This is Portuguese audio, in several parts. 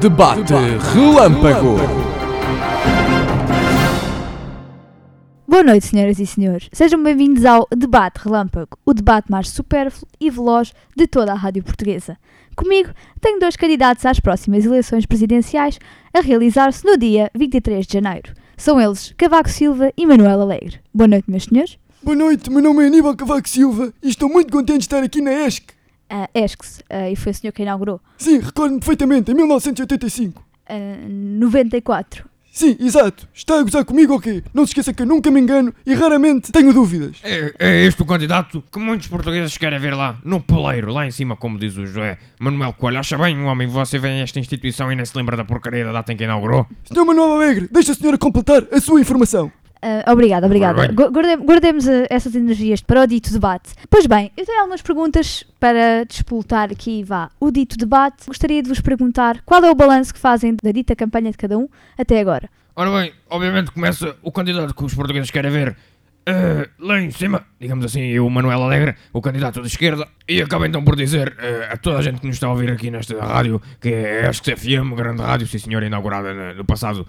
Debate Relâmpago. Boa noite, senhoras e senhores. Sejam bem-vindos ao Debate Relâmpago, o debate mais supérfluo e veloz de toda a rádio portuguesa. Comigo, tenho dois candidatos às próximas eleições presidenciais a realizar-se no dia 23 de janeiro. São eles Cavaco Silva e Manuel Alegre. Boa noite, meus senhores. Boa noite, meu nome é Aníbal Cavaco Silva e estou muito contente de estar aqui na ESC. ESC, e foi o senhor que inaugurou. Sim, recordo-me perfeitamente, em 1985. 94. Sim, exato. Está a gozar comigo ou quê? Não se esqueça que eu nunca me engano e raramente tenho dúvidas. É este o candidato que muitos portugueses querem ver lá, no poleiro, lá em cima, como diz o José Manuel Coelho. Acha bem, um homem, você vem a esta instituição e nem se lembra da porcaria da data em que inaugurou? Sr. Manuel Alegre, deixa a senhora completar a sua informação. Obrigada. Ora bem. Guardemos essas energias para o dito debate. Pois bem, eu tenho algumas perguntas para despoltar aqui, o dito debate. Gostaria de vos perguntar qual é o balanço que fazem da dita campanha de cada um até agora. Ora bem, obviamente começa o candidato que os portugueses querem ver lá em cima, digamos assim, o Manuel Alegre, o candidato de esquerda, e acaba então por dizer a toda a gente que nos está a ouvir aqui nesta rádio, que é a ESC FM, grande rádio, sim senhor, inaugurada no passado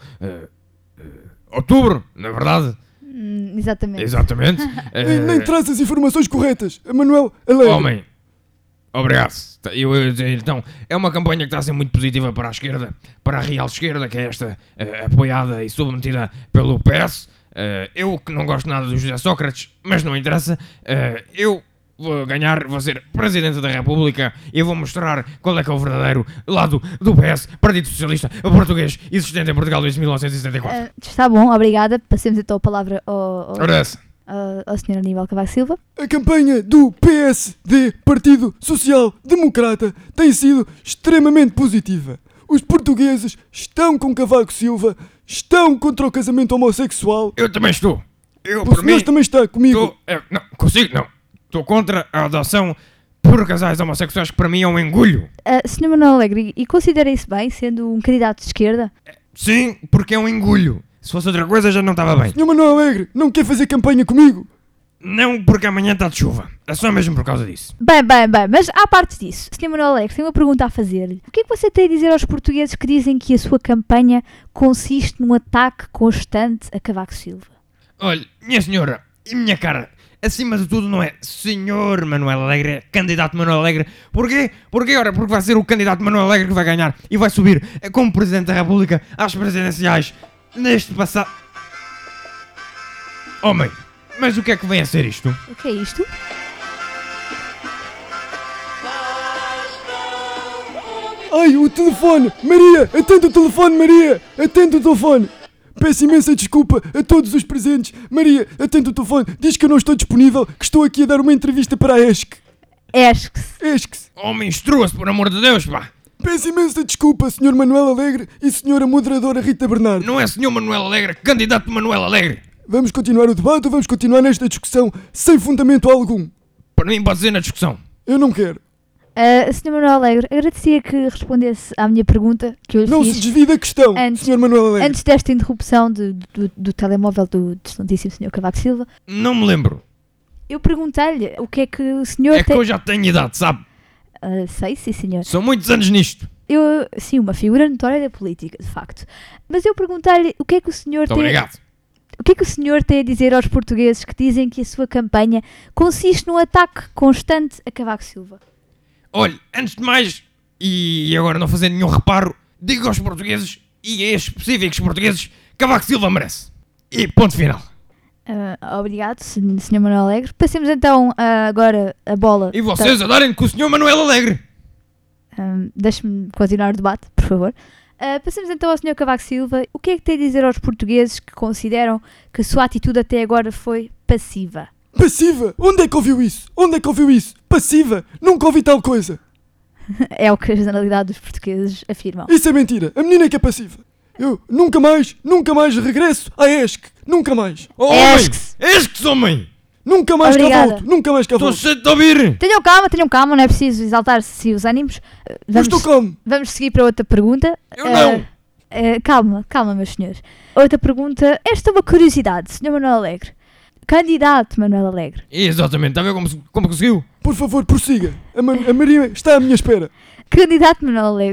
outubro, na verdade. Exatamente. Exatamente. Nem traz as informações corretas, Manuel Alegre. Homem, obrigado. Eu ia dizer, então, é uma campanha que está a ser muito positiva para a esquerda, para a real esquerda, que é esta apoiada e submetida pelo PS. Eu que não gosto nada do José Sócrates, mas não interessa, eu vou ganhar, vou ser Presidente da República e vou mostrar qual é que é o verdadeiro lado do PS, Partido Socialista Português, existente em Portugal desde 1974. Está bom, obrigada. Passemos então a palavra ao Sr. Aníbal Cavaco Silva. A campanha do PSD, Partido Social Democrata, tem sido extremamente positiva. Os portugueses estão com Cavaco Silva, estão contra o casamento homossexual. Eu também estou. O senhor também está comigo. Não, consigo, não. Estou contra a adoção por casais homossexuais, que para mim é um engulho. Sr. Manuel Alegre, e considera isso bem, sendo um candidato de esquerda? Sim, porque é um engulho. Se fosse outra coisa já não estava bem. Sr. Manuel Alegre, não quer fazer campanha comigo? Não, porque amanhã está de chuva. É só mesmo por causa disso. Bem, mas à parte disso, Sr. Manuel Alegre, tenho uma pergunta a fazer-lhe. O que é que você tem a dizer aos portugueses que dizem que a sua campanha consiste num ataque constante a Cavaco Silva? Olha, minha senhora e minha cara, acima de tudo não é Senhor Manuel Alegre, é candidato Manuel Alegre. Porquê? Porque vai ser o candidato Manuel Alegre que vai ganhar e vai subir como Presidente da República às presidenciais neste passado... Homem, mas o que é que vem a ser isto? O que é isto? Ai, o telefone! Maria, atende o telefone, Maria! Atende o telefone! Peço imensa desculpa a todos os presentes. Maria, atende o telefone. Diz que eu não estou disponível, que estou aqui a dar uma entrevista para a ESC. ESC. Homem, instrua-se, por amor de Deus, pá! Peço imensa desculpa, Sr. Manuel Alegre e Sra. Moderadora Rita Bernardo. Não é Sr. Manuel Alegre, candidato Manuel Alegre! Vamos continuar o debate ou vamos continuar nesta discussão sem fundamento algum? Para mim pode ser na discussão. Eu não quero. Sr. Manuel Alegre, agradecia que respondesse à minha pergunta que eu lhe Não fiz. se desvie da questão, Sr. Manuel Alegre. Antes desta interrupção do telemóvel do excelentíssimo Sr. Cavaco Silva, Não me lembro. eu perguntei-lhe o que é que o senhor É que eu já tenho idade, sabe? Sei, sim, senhor. São muitos anos nisto. Sim, uma figura notória da política, de facto. Mas eu perguntei-lhe o que é que o senhor Muito obrigado. O que é que o senhor tem a dizer aos portugueses que dizem que a sua campanha consiste num ataque constante a Cavaco Silva? Olha, antes de mais, e agora não fazer nenhum reparo, digo aos portugueses, e a estes específicos portugueses, Cavaco Silva merece. E ponto final. Obrigado, Sr. Manuel Alegre. Passemos então agora a bola. E vocês a darem com o Sr. Manuel Alegre. Deixe-me continuar o debate, por favor. Passemos então ao Sr. Cavaco Silva. O que é que tem a dizer aos portugueses que consideram que a sua atitude até agora foi passiva? Passiva? Onde é que ouviu isso? Passiva? Nunca ouvi tal coisa. É o que a generalidade dos portugueses afirmam. Isso é mentira. A menina é que é passiva. Eu nunca mais regresso à ESC. Nunca mais. Oh, homem! Esques. Esques, homem! Nunca mais Obrigada. cá Estou volto. cheio de ouvir! Tenham calma, não é preciso exaltar-se os ânimos. Eu estou calmo. Vamos seguir para outra pergunta. Eu não! Calma, meus senhores. Outra pergunta. Esta é uma curiosidade, Sr. Manuel Alegre. Candidato Manuel Alegre. Exatamente, está a ver como conseguiu? Por favor, prossiga. A Maria está à minha espera. Candidato Manuel Alegre,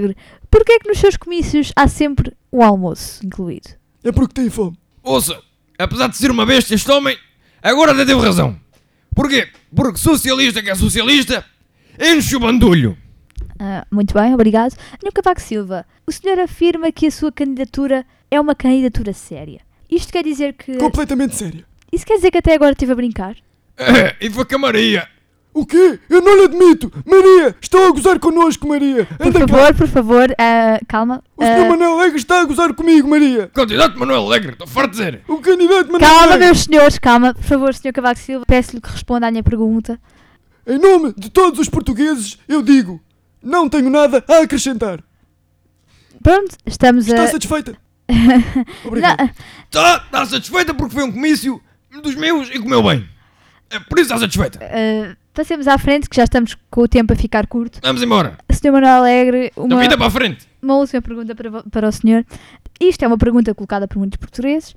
Porquê é que nos seus comícios há sempre o almoço incluído? É porque tem fome. Ouça, apesar de ser uma besta este homem, agora até teve razão. Porquê? Porque socialista que é socialista, enche o bandulho. Muito bem, obrigado. Sr. Cavaco Silva, o senhor afirma que a sua candidatura é uma candidatura séria. Isto quer dizer que... Completamente séria. Isso quer dizer que até agora esteve a brincar? E foi com a Maria. O quê? Eu não lhe admito! Maria! Estão a gozar connosco, Maria! Anda cá! Por favor, calma. O Sr. Manuel Alegre está a gozar comigo, Maria! Candidato Manuel Alegre, estou farto de dizer. O candidato Manuel Calma, Alegre! meus senhores, calma. Por favor, Sr. Cavaco Silva, peço-lhe que responda à minha pergunta. Em nome de todos os portugueses, eu digo, não tenho nada a acrescentar. Pronto, estamos Está a... satisfeita? Obrigado. Está satisfeita porque foi um comício dos meus e comeu bem. É por isso está satisfeita. Passemos à frente, que já estamos com o tempo a ficar curto. Vamos embora. Sr. Manuel Alegre, Da vida para a frente. uma última pergunta para o senhor. Isto é uma pergunta colocada por muitos portugueses.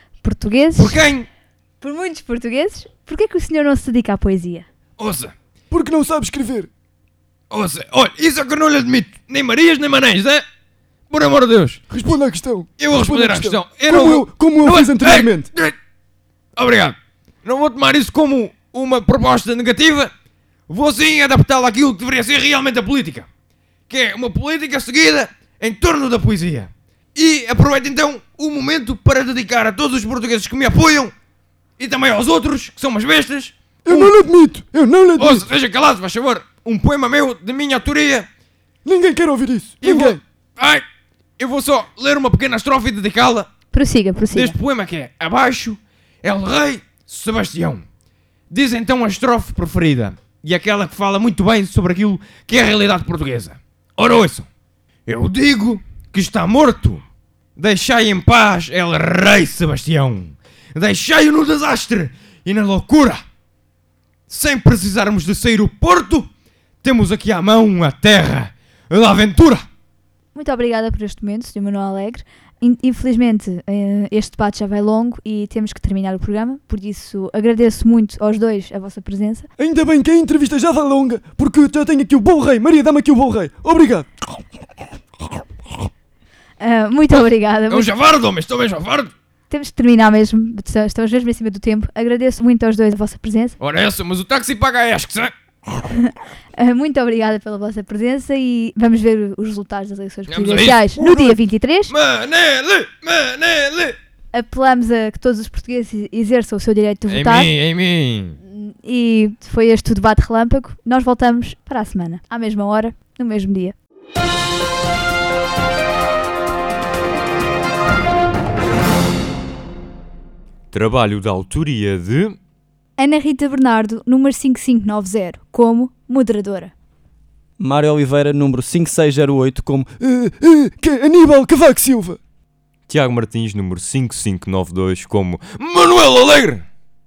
Por quem? Por muitos portugueses. Porquê que o senhor não se dedica à poesia? Ouça, Porque não sabe escrever. olha, isso é que eu não lhe admito. Nem Marias, nem Manéis, é? Por amor de Deus. Responda à questão. Eu vou Responda responder à questão. Como eu fiz anteriormente. Obrigado. Não vou tomar isso como uma proposta negativa. Vou sim adaptá-la àquilo que deveria ser realmente a política. Que é uma política seguida em torno da poesia. E aproveito então o momento para dedicar a todos os portugueses que me apoiam e também aos outros, que são umas bestas. Eu não lhe admito. Eu não lhe admito. Ouça, seja calado, faz favor. Um poema meu, de minha autoria. Ninguém quer ouvir isso. E Ninguém. eu vou só ler uma pequena estrofe e dedicá-la Prossiga. deste poema que é Abaixo, El Rei Sebastião. Diz então a estrofe preferida e aquela que fala muito bem sobre aquilo que é a realidade portuguesa. Ora ouçam. Eu digo que está morto. Deixai em paz El Rei Sebastião. Deixai-o no desastre e na loucura. Sem precisarmos de sair o porto, temos aqui à mão a terra da aventura. Muito obrigada por este momento, Sr. Manuel Alegre. Infelizmente, este debate já vai longo e temos que terminar o programa. Por isso, agradeço muito aos dois a vossa presença. Ainda bem que a entrevista já vai longa, porque eu já tenho aqui o bom rei. Maria, dá-me aqui o bom rei. Obrigado. Muito obrigada. É um javardo, homem, estou bem javardo. Temos que terminar mesmo. Estamos mesmo em cima do tempo. Agradeço muito aos dois a vossa presença. Ora essa, mas o táxi paga a ESC, sabe? Muito obrigada pela vossa presença e vamos ver os resultados das eleições Vamos a presidenciais no dia 23. Manele! Apelamos a que todos os portugueses exerçam o seu direito de votar. Em mim. E foi este o debate relâmpago. Nós voltamos para a semana, à mesma hora, no mesmo dia. Trabalho da autoria de... Ana Rita Bernardo, número 5590, como moderadora. Mário Oliveira, número 5608, como Aníbal Cavaco Silva. Tiago Martins, número 5592, como... Manuel Alegre!